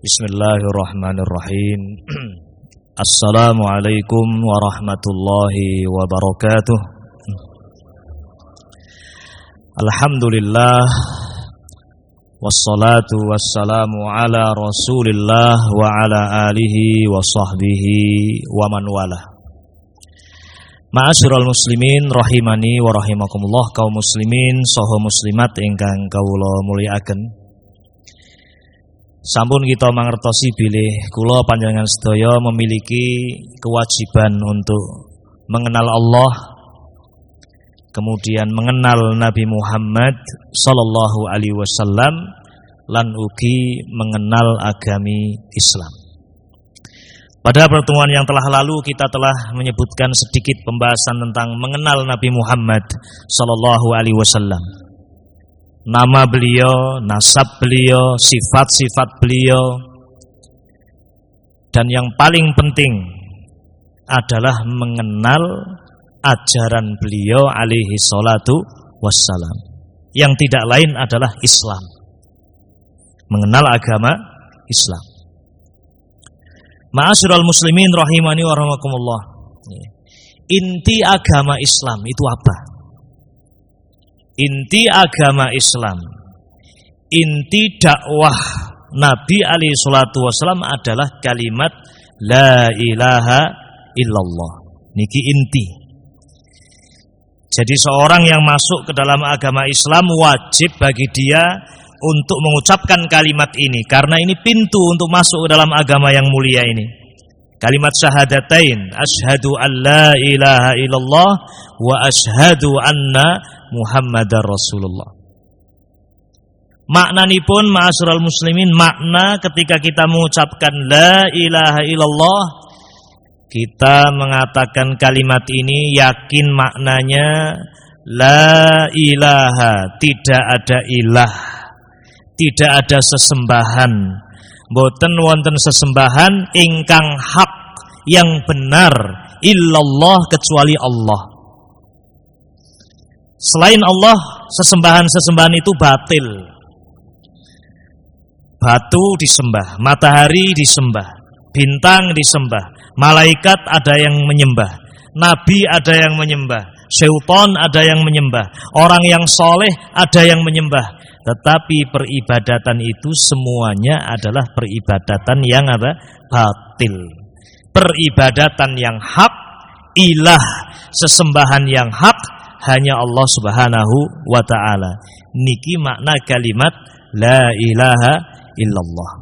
Bismillahirrahmanirrahim. Assalamualaikum warahmatullahi wabarakatuh. Alhamdulillah, wassalatu wassalamu ala Rasulillah wa ala alihi wa sahbihi wa man wala. Ma'asyiral muslimin rahimani wa rahimakumullah, kaum muslimin saha muslimat ingkang kawula mulyakaken. Sampun kita mangertosi bilih kula panjenengan sedaya memiliki kewajiban untuk mengenal Allah, kemudian mengenal Nabi Muhammad sallallahu alaihi wasallam, lan ugi mengenal agami Islam. Pada pertemuan yang telah lalu kita telah menyebutkan sedikit pembahasan tentang mengenal Nabi Muhammad sallallahu alaihi wasallam. Nama beliau, nasab beliau, sifat-sifat beliau, dan yang paling penting adalah mengenal ajaran beliau alaihi salatu wassalam, yang tidak lain adalah Islam. Mengenal agama Islam. Ma'asyiral muslimin rahimani wa rahimakumullah. Inti agama Islam itu apa? Inti agama Islam, inti dakwah Nabi alaihi salatu wasallam adalah kalimat la ilaha illallah. Niki inti. Jadi seorang yang masuk ke dalam agama Islam wajib bagi dia untuk mengucapkan kalimat ini, karena ini pintu untuk masuk ke dalam agama yang mulia ini. Kalimat syahadatain, asyhadu an la ilaha illallah wa asyhadu anna Muhammadar Rasulullah. Maknanipun ma'asyiral muslimin, makna ketika kita mengucapkan la ilaha illallah, kita mengatakan kalimat ini yakin maknanya la ilaha, tidak ada ilah, tidak ada sesembahan, boten wonten sesembahan ingkang hak yang benar illallah, kecuali Allah. Selain Allah, sesembahan-sesembahan itu batil. Batu disembah, matahari disembah, bintang disembah, malaikat ada yang menyembah, nabi ada yang menyembah, syaitan ada yang menyembah, orang yang soleh ada yang menyembah. Tetapi peribadatan itu semuanya adalah peribadatan yang apa? Batil. Peribadatan yang hak, ilah, sesembahan yang hak hanya Allah Subhanahu wa ta'ala. Niki makna kalimat la ilaha illallah.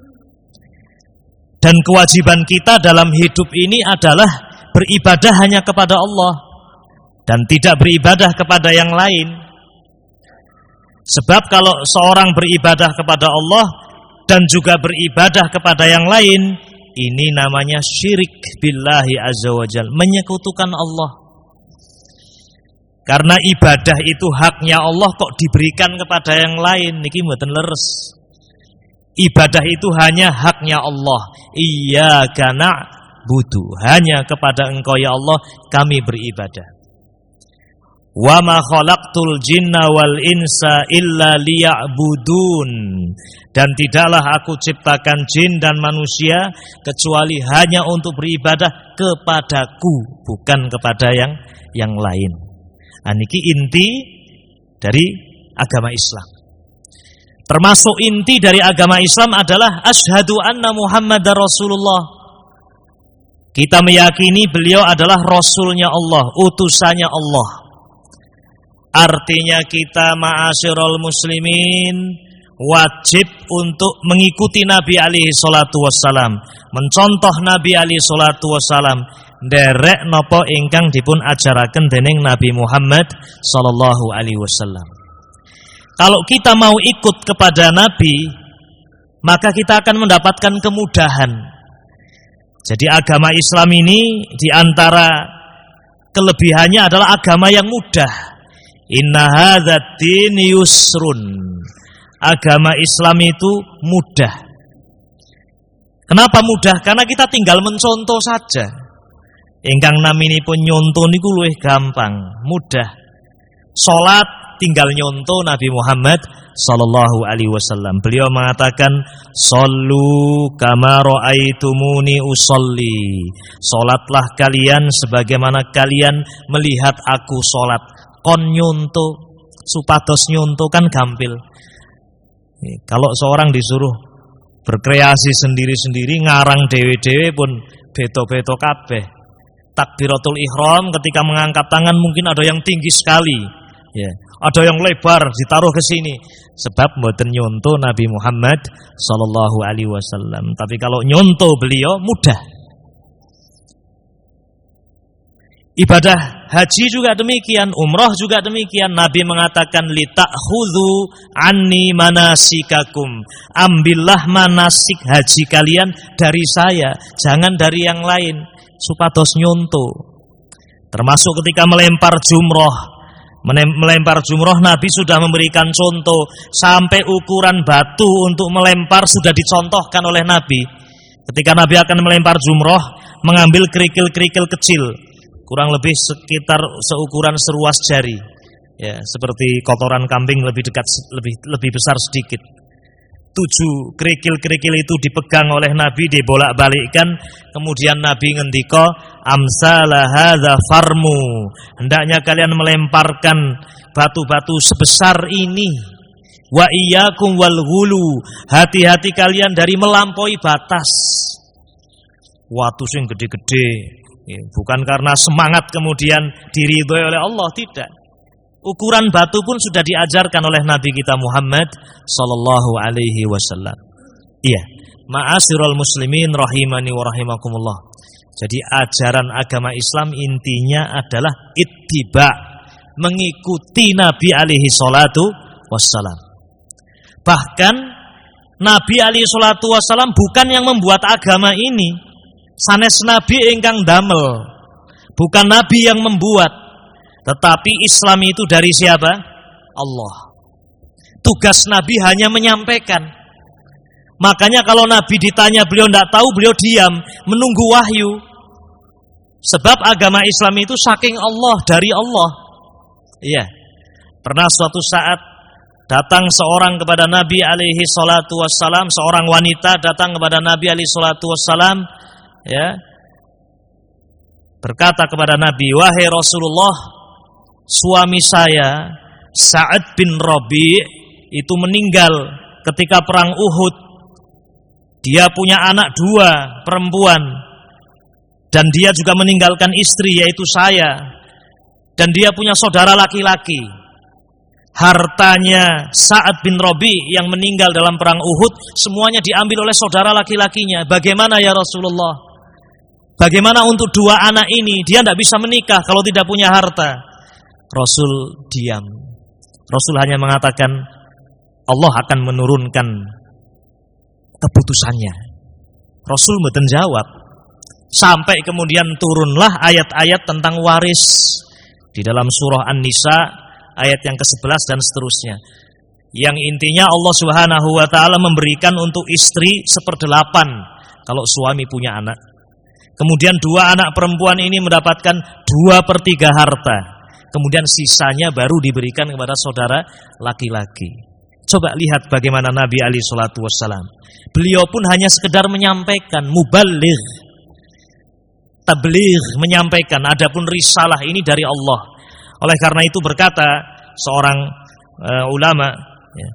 Dan kewajiban kita dalam hidup ini adalah beribadah hanya kepada Allah dan tidak beribadah kepada yang lain. Sebab kalau seorang beribadah kepada Allah dan juga beribadah kepada yang lain, ini namanya syirik billahi azza wajal, menyekutukan Allah. Karena ibadah itu haknya Allah, kok diberikan kepada yang lain, niki mboten leres. Ibadah itu hanya haknya Allah. Iyyaka na'budu, hanya kepada Engkau ya Allah kami beribadah. Wa ma khalaqtul jinna wal insa illa liya'budun, dan tidaklah aku ciptakan jin dan manusia kecuali hanya untuk beribadah kepadaku, bukan kepada yang lain. Niki inti dari agama Islam. Termasuk inti dari agama Islam adalah asyhadu anna Muhammadar Rasulullah. Kita meyakini beliau adalah Rasulnya Allah, utusannya Allah. Artinya kita ma'asyiral muslimin wajib untuk mengikuti Nabi alaihi salatu wassalam, mencontoh Nabi alaihi salatu wassalam, derek napa ingkang dipun ajaraken dening Nabi Muhammad sallallahu alaihi wasallam. Kalau kita mau ikut kepada Nabi, maka kita akan mendapatkan kemudahan. Jadi agama Islam ini diantara kelebihannya adalah agama yang mudah. Inna hadzal din yusrun. Agama Islam itu mudah. Kenapa mudah? Karena kita tinggal mencontoh saja. Ingkang naminipun nyontoh niku luwih gampang, mudah. Salat tinggal nyontoh Nabi Muhammad sallallahu alaihi wasallam. Beliau mengatakan, "Shallu kama ra'aitumuni usolli." Salatlah kalian sebagaimana kalian melihat aku salat. Kon nyontoh, supados nyontoh kan gampil. Kalau seorang disuruh berkreasi sendiri-sendiri, ngarang dewe-dewe pun beto-beto kabeh. Takbiratul ihram ketika mengangkat tangan mungkin ada yang tinggi sekali, ya. Ada yang lebar ditaruh ke sini. Sebab mboten nyontoh Nabi Muhammad sallallahu alaihi wasallam. Tapi kalau nyontoh beliau mudah. Ibadah haji juga demikian, umrah juga demikian. Nabi mengatakan litakhudhu anni manasikakum. Ambillah manasik haji kalian dari saya, jangan dari yang lain. Supados nyontoh. Termasuk ketika melempar jumroh, Nabi sudah memberikan contoh. Sampai ukuran batu untuk melempar sudah dicontohkan oleh Nabi. Ketika Nabi akan melempar jumroh, mengambil kerikil-kerikil kecil, kurang lebih sekitar seukuran seruas jari, ya, seperti kotoran kambing, lebih besar sedikit. 7 kerikil-kerikil itu dipegang oleh Nabi, dibolak-balikkan. Kemudian Nabi ngendika, amsala hadza farmu. Hendaknya kalian melemparkan batu-batu sebesar ini. Wa iyyakum wal ghulu. Hati-hati kalian dari melampaui batas. Watu sing gede-gede, ya, bukan karena semangat kemudian diridhoi oleh Allah, tidak. Ukuran batu pun sudah diajarkan oleh Nabi kita Muhammad sallallahu alaihi wasallam. Iya, ma'asyiral muslimin rahimani wa rahimakumullah. Jadi ajaran agama Islam intinya adalah ittiba, mengikuti Nabi alaihi salatu wassalam. Bahkan Nabi alaihi salatu wassalam bukan yang membuat agama ini, sanes Nabi ingkang damel. Bukan Nabi yang membuat. Tetapi Islam itu dari siapa? Allah. Tugas Nabi hanya menyampaikan. Makanya kalau Nabi ditanya beliau tidak tahu, beliau diam, menunggu wahyu. Sebab agama Islam itu saking Allah, dari Allah. Iya. Pernah suatu saat datang seorang kepada Nabi alaihi salatu wassalam, seorang wanita datang kepada Nabi alaihi salatu wassalam, ya, berkata kepada Nabi, wahai Rasulullah, suami saya Sa'ad bin Rabi' itu meninggal ketika perang Uhud. Dia punya anak 2 perempuan, dan dia juga meninggalkan istri yaitu saya, dan dia punya saudara laki-laki. Hartanya Sa'ad bin Rabi' yang meninggal dalam perang Uhud semuanya diambil oleh saudara laki-lakinya. Bagaimana ya Rasulullah? Bagaimana untuk 2 anak ini? Dia tidak bisa menikah kalau tidak punya harta. Rasul diam. Rasul hanya mengatakan Allah akan menurunkan keputusannya. Rasul mboten jawab. Sampai kemudian turunlah ayat-ayat tentang waris di dalam surah An-Nisa ayat yang ke-11 dan seterusnya. Yang intinya Allah Subhanahu wa taala memberikan untuk istri 1/8 kalau suami punya anak. Kemudian 2 anak perempuan ini mendapatkan 2/3 harta. Kemudian sisanya baru diberikan kepada saudara laki-laki. Coba lihat bagaimana Nabi alaihi salatu wassalam. Beliau pun hanya sekedar menyampaikan, muballigh, tabligh, menyampaikan. Adapun risalah ini dari Allah. Oleh karena itu berkata seorang ulama, ya,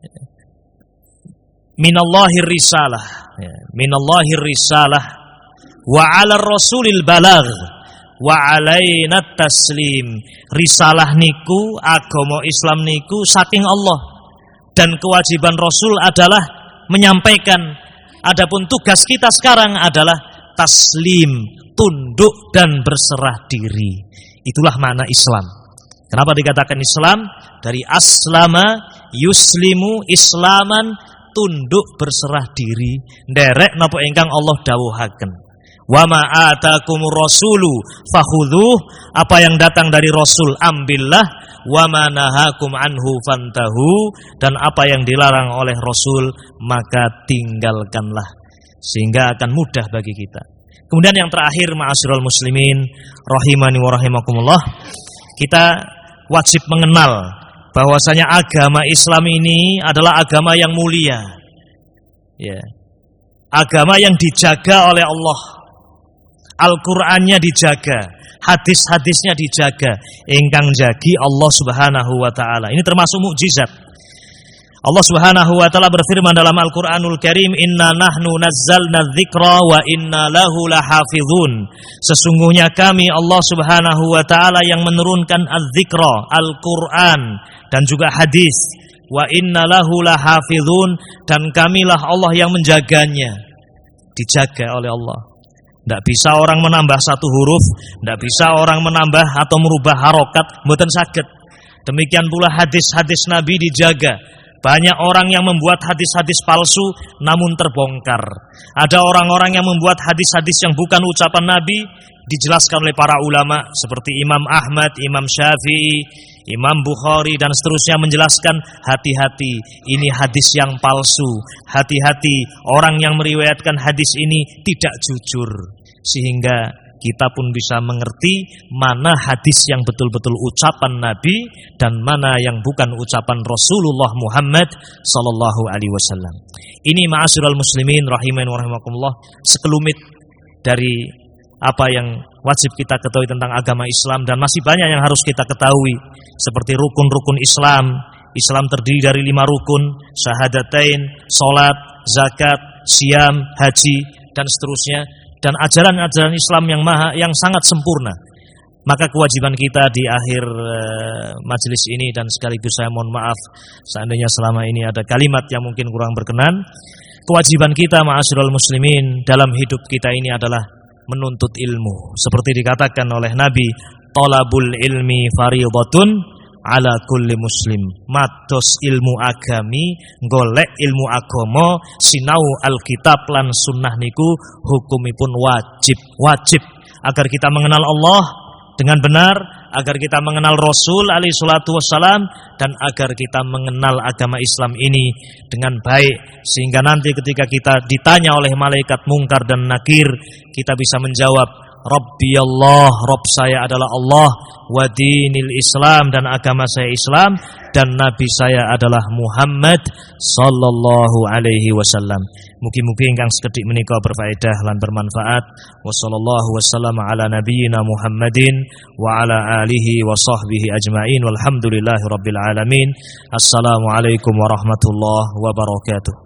minallahir risalah, ya, minallahir risalah wa 'alar rasulil balagh wa alaina taslim. Risalah niku, agama Islam niku saking Allah, dan kewajiban Rasul adalah menyampaikan. Adapun tugas kita sekarang adalah taslim, tunduk dan berserah diri. Itulah makna Islam. Kenapa dikatakan Islam? Dari aslama yuslimu islaman, tunduk berserah diri, nderek napa ingkang Allah dawuhaken. Wa ma atakumur rasulu fakhudhuh, apa yang datang dari Rasul ambillah, wa ma nahakum anhu fantahu, dan apa yang dilarang oleh Rasul maka tinggalkanlah, sehingga akan mudah bagi kita. Kemudian yang terakhir, ma'asyiral muslimin rahimani wa rahimakumullah, kita wajib mengenal bahwasanya agama Islam ini adalah agama yang mulia. Ya. Agama yang dijaga oleh Allah. Al-Qur'annya dijaga, hadis-hadisnya dijaga, ingkang jagi Allah Subhanahu wa taala. Ini termasuk mukjizat. Allah Subhanahu wa taala berfirman dalam Al-Qur'anul Karim, "Inna nahnu nazzalna dzikra wa inna lahu lahafizun." Sesungguhnya kami Allah Subhanahu wa taala yang menurunkan az-dzikra, Al-Qur'an dan juga hadis. Wa inna lahu lahafizun, dan kamilah Allah yang menjaganya. Dijaga oleh Allah. Tidak bisa orang menambah satu huruf, tidak bisa orang menambah atau merubah harokat, mboten saged. Demikian pula hadis-hadis Nabi dijaga. Banyak orang yang membuat hadis-hadis palsu namun terbongkar. Ada orang-orang yang membuat hadis-hadis yang bukan ucapan Nabi, dijelaskan oleh para ulama seperti Imam Ahmad, Imam Syafi'i, Imam Bukhari dan seterusnya menjelaskan, hati-hati, ini hadis yang palsu. Hati-hati, orang yang meriwayatkan hadis ini tidak jujur. Sehingga kita pun bisa mengerti mana hadis yang betul-betul ucapan Nabi dan mana yang bukan ucapan Rasulullah Muhammad sallallahu alaihi wasallam. Ini ma'asyiral muslimin rahiman wa rahimakumullah, sekelumit dari apa yang wajib kita ketahui tentang agama Islam, dan masih banyak yang harus kita ketahui seperti rukun-rukun Islam. Islam terdiri dari 5 rukun, syahadatain, salat, zakat, siam, haji dan seterusnya, dan ajaran-ajaran Islam yang sangat sempurna. Maka kewajiban kita di akhir majelis ini, dan sekaligus saya mohon maaf seandainya selama ini ada kalimat yang mungkin kurang berkenan, kewajiban kita ma'asyiral muslimin dalam hidup kita ini adalah menuntut ilmu. Seperti dikatakan oleh Nabi, talabul ilmi fardhatun ala kulli muslim. Matos ilmu agami, golek ilmu agama, sinau Alkitab lan sunnah niku hukumipun wajib agar kita mengenal Allah dengan benar, agar kita mengenal Rasul alaihi salatu wassalam, dan agar kita mengenal agama Islam ini dengan baik, sehingga nanti ketika kita ditanya oleh malaikat Munkar dan Nakir, kita bisa menjawab, Rabbi Allah, Rabb saya adalah Allah, wa dinil Islam, dan agama saya Islam, dan Nabi saya adalah Muhammad sallallahu alaihi wasallam. Mugi-mugi ingkang sekedhik menika berfaedah lan bermanfaat. Wassallallahu wasallam ala nabiyyina Muhammadin wa ala alihi wa sahbihi ajmain, walhamdulillahi rabbil alamin. Assalamualaikum warahmatullahi wabarakatuh.